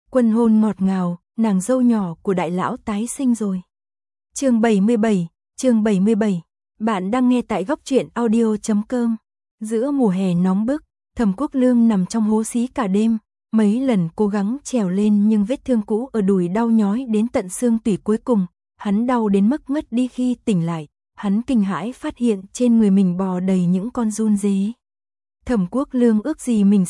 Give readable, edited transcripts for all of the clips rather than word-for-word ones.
Quân hôn ngọt ngào, nàng dâu nhỏ của đại lão tái sinh rồi. Chương 77. Bạn đang nghe tại góc truyện audio.com. Giữa mùa hè nóng bức, Thẩm Quốc Lương nằm trong hố xí cả đêm, mấy lần cố gắng trèo lên nhưng vết thương cũ ở đùi đau nhói đến tận xương tủy, cuối cùng, hắn đau đến mức ngất đi. Khi tỉnh lại, hắn kinh hãi phát hiện trên người mình bò đầy những con giun dế. Thẩm Quốc Lương ước gì mình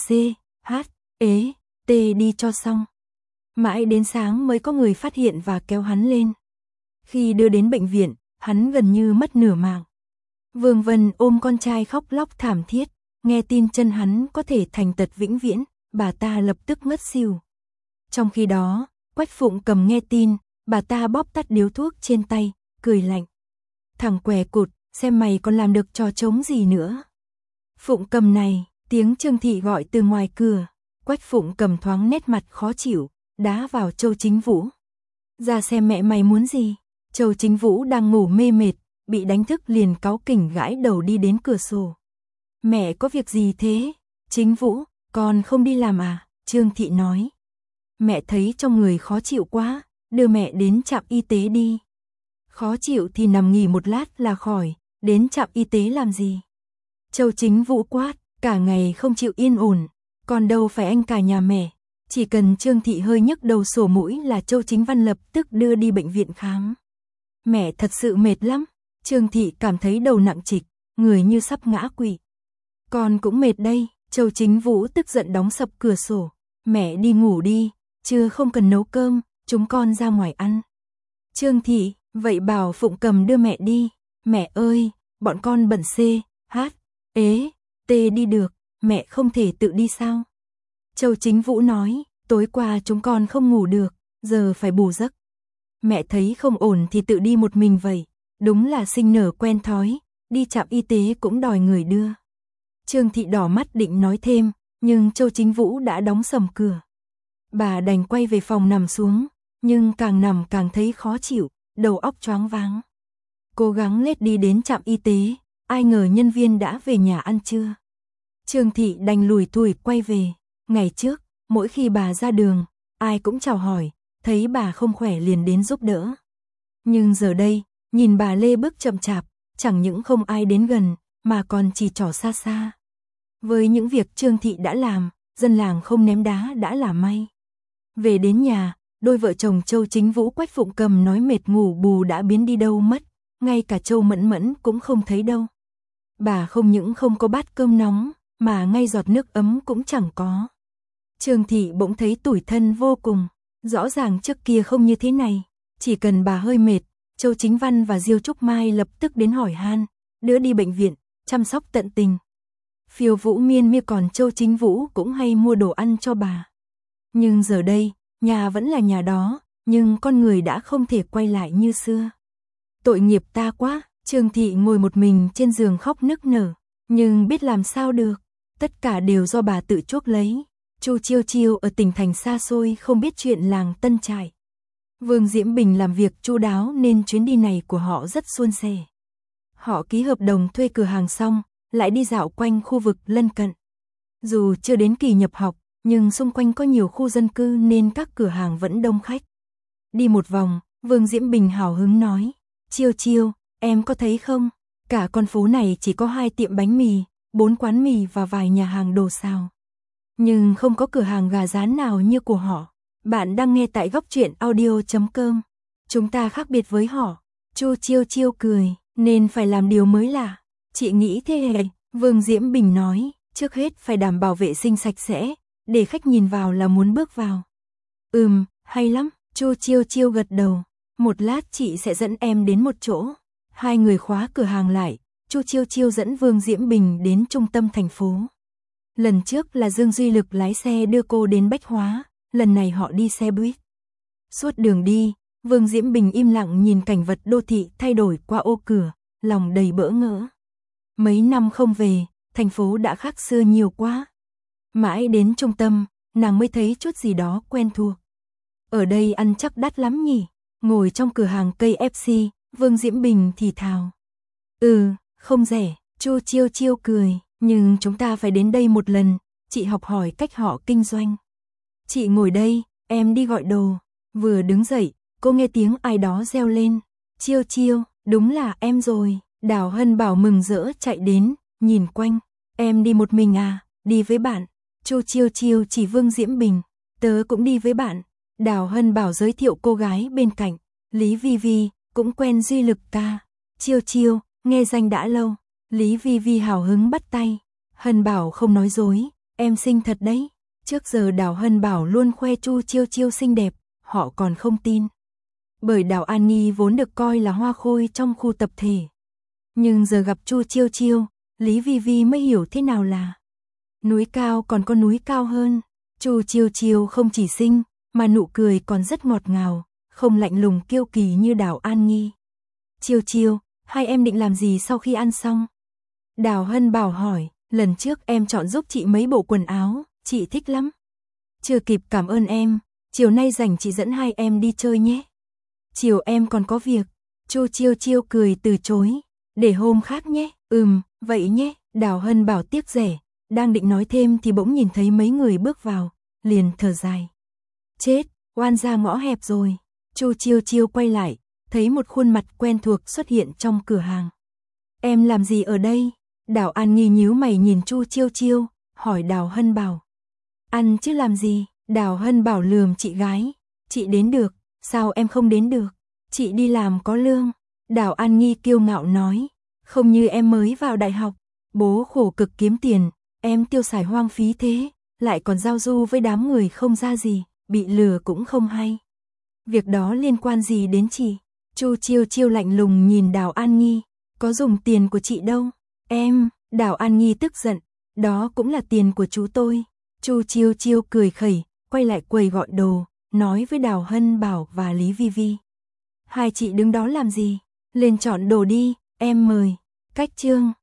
đi cho xong. Mãi đến sáng mới có người phát hiện và kéo hắn lên. Khi đưa đến bệnh viện, hắn gần như mất nửa mạng. Vương Vân ôm con trai khóc lóc thảm thiết, nghe tin chân hắn có thể thành tật vĩnh viễn, bà ta lập tức ngất xỉu. Trong khi đó, Quách Phụng Cầm nghe tin, bà ta bóp tắt điếu thuốc trên tay, cười lạnh. Thằng què cụt, xem mày còn làm được trò trống gì nữa. Phụng Cầm này, tiếng Trương Thị gọi từ ngoài cửa. Quách Phụng Cầm thoáng nét mặt khó chịu, đá vào Châu Chính Vũ. Ra xem mẹ mày muốn gì. Châu Chính Vũ đang ngủ mê mệt, bị đánh thức liền cáu kỉnh gãi đầu đi đến cửa sổ. Mẹ có việc gì thế? Chính Vũ, con không đi làm à? Trương Thị nói. Mẹ thấy trong người khó chịu quá, đưa mẹ đến trạm y tế đi. Khó chịu thì nằm nghỉ một lát là khỏi, đến trạm y tế làm gì? Châu Chính Vũ quát, cả ngày không chịu yên ổn, còn đâu phải anh cả nhà mẹ. Chỉ cần Trương Thị hơi nhức đầu sổ mũi là Châu Chính Văn lập tức đưa đi bệnh viện khám. Mẹ thật sự mệt lắm. Trương Thị cảm thấy đầu nặng trịch, người như sắp ngã quỵ. Con cũng mệt đây. Châu Chính Vũ tức giận đóng sập cửa sổ. Mẹ đi ngủ đi, trưa không cần nấu cơm, chúng con ra ngoài ăn. Trương Thị, vậy bảo Phụng Cầm đưa mẹ đi. Mẹ ơi, bọn con bận đi được, mẹ không thể tự đi sao? Châu Chính Vũ nói, tối qua chúng con không ngủ được, giờ phải bù giấc. Mẹ thấy không ổn thì tự đi một mình vậy, đúng là sinh nở quen thói, đi trạm y tế cũng đòi người đưa. Trương Thị đỏ mắt định nói thêm, nhưng Châu Chính Vũ đã đóng sầm cửa. Bà đành quay về phòng nằm xuống, nhưng càng nằm càng thấy khó chịu, đầu óc choáng váng. Cố gắng lết đi đến trạm y tế, ai ngờ nhân viên đã về nhà ăn trưa. Trương Thị đành lủi thủi quay về. Ngày trước, mỗi khi bà ra đường, ai cũng chào hỏi, thấy bà không khỏe liền đến giúp đỡ. Nhưng giờ đây, nhìn bà lê bước chậm chạp, chẳng những không ai đến gần, mà còn chỉ trỏ xa xa. Với những việc Trương Thị đã làm, dân làng không ném đá đã là may. Về đến nhà, đôi vợ chồng Châu Chính Vũ Quách Phụng Cầm nói mệt ngủ bù đã biến đi đâu mất, ngay cả Châu Mẫn Mẫn cũng không thấy đâu. Bà không những không có bát cơm nóng, mà ngay giọt nước ấm cũng chẳng có. Trương Thị bỗng thấy tủi thân vô cùng, rõ ràng trước kia không như thế này, chỉ cần bà hơi mệt, Châu Chính Văn và Diêu Trúc Mai lập tức đến hỏi han, đưa đi bệnh viện, chăm sóc tận tình. Phiêu Vũ Miên Miên còn Châu Chính Vũ cũng hay mua đồ ăn cho bà. Nhưng giờ đây, nhà vẫn là nhà đó, nhưng con người đã không thể quay lại như xưa. Tội nghiệp ta quá, Trương Thị ngồi một mình trên giường khóc nức nở, nhưng biết làm sao được, tất cả đều do bà tự chuốc lấy. Chu Chiêu Chiêu ở tỉnh thành xa xôi không biết chuyện làng Tân Trại. Vương Diễm Bình làm việc chu đáo nên chuyến đi này của họ rất suôn sẻ. Họ ký hợp đồng thuê cửa hàng xong, lại đi dạo quanh khu vực lân cận. Dù chưa đến kỳ nhập học, nhưng xung quanh có nhiều khu dân cư nên các cửa hàng vẫn đông khách. Đi một vòng, Vương Diễm Bình hào hứng nói, Chiêu Chiêu, em có thấy không? Cả con phố này chỉ có 2 tiệm bánh mì, 4 quán mì và vài nhà hàng đồ xào. Nhưng không có cửa hàng gà rán nào như của họ. Bạn đang nghe tại góc truyện audio.com. Chúng ta khác biệt với họ. Chu Chiêu Chiêu cười, nên phải làm điều mới lạ. Chị nghĩ thế hề? Vương Diễm Bình nói, trước hết phải đảm bảo vệ sinh sạch sẽ, để khách nhìn vào là muốn bước vào. Hay lắm, Chu Chiêu Chiêu gật đầu. Một lát chị sẽ dẫn em đến một chỗ. Hai người khóa cửa hàng lại, Chu Chiêu Chiêu dẫn Vương Diễm Bình đến trung tâm thành phố. Lần trước là Dương Duy Lực lái xe đưa cô đến Bách Hóa, lần này họ đi xe buýt. Suốt đường đi, Vương Diễm Bình im lặng nhìn cảnh vật đô thị thay đổi qua ô cửa, lòng đầy bỡ ngỡ. Mấy năm không về, thành phố đã khác xưa nhiều quá. Mãi đến trung tâm, nàng mới thấy chút gì đó quen thuộc. Ở đây ăn chắc đắt lắm nhỉ? Ngồi trong cửa hàng KFC, Vương Diễm Bình thì thào. Không rẻ, Chu Chiêu Chiêu cười. Nhưng chúng ta phải đến đây một lần, chị học hỏi cách họ kinh doanh. Chị ngồi đây, em đi gọi đồ. Vừa đứng dậy, cô nghe tiếng ai đó reo lên. Chiêu Chiêu, đúng là em rồi. Đào Hân Bảo mừng rỡ chạy đến, nhìn quanh. Em đi một mình à? Đi với bạn. Chu Chiêu Chiêu chỉ Vương Diễm Bình. Tớ cũng đi với bạn. Đào Hân Bảo giới thiệu cô gái bên cạnh. Lý Vi Vi, cũng quen Duy Lực ca. Chiêu Chiêu, nghe danh đã lâu. Lý Vi Vi hào hứng bắt tay. Hân Bảo không nói dối, em xinh thật đấy. Trước giờ Đào Hân Bảo luôn khoe Chu Chiêu Chiêu xinh đẹp, họ còn không tin. Bởi Đào An Nhi vốn được coi là hoa khôi trong khu tập thể. Nhưng giờ gặp Chu Chiêu Chiêu, Lý Vi Vi mới hiểu thế nào là núi cao còn có núi cao hơn. Chu Chiêu Chiêu không chỉ xinh, mà nụ cười còn rất ngọt ngào, không lạnh lùng kiêu kỳ như Đào An Nhi. Chiêu Chiêu, hai em định làm gì sau khi ăn xong? Đào Hân Bảo hỏi, lần trước em chọn giúp chị mấy bộ quần áo, chị thích lắm. Chưa kịp cảm ơn em, chiều nay rảnh chị dẫn hai em đi chơi nhé. Chiều em còn có việc. Chu Chiêu Chiêu cười từ chối, để hôm khác nhé. Vậy nhé. Đào Hân Bảo tiếc rẻ, đang định nói thêm thì bỗng nhìn thấy mấy người bước vào, liền thở dài. Chết, oan ra ngõ hẹp rồi. Chu Chiêu Chiêu quay lại, thấy một khuôn mặt quen thuộc xuất hiện trong cửa hàng. Em làm gì ở đây? Đào An Nhi nhíu mày nhìn Chu Chiêu Chiêu, hỏi Đào Hân Bảo. Ăn chứ làm gì? Đào Hân Bảo lườm chị gái. Chị đến được, sao em không đến được? Chị đi làm có lương. Đào An Nhi kiêu ngạo nói. Không như em mới vào đại học, bố khổ cực kiếm tiền, em tiêu xài hoang phí thế, lại còn giao du với đám người không ra gì, bị lừa cũng không hay. Việc đó liên quan gì đến chị? Chu Chiêu Chiêu lạnh lùng nhìn Đào An Nhi. Có dùng tiền của chị đâu. Em, Đào An Nhi tức giận. Đó cũng là tiền của chú tôi. Chu Chiêu Chiêu cười khẩy, quay lại quầy gọi đồ, nói với Đào Hân Bảo và Lý Vi Vi. Hai chị đứng đó làm gì? Lên chọn đồ đi, em mời. Cách chương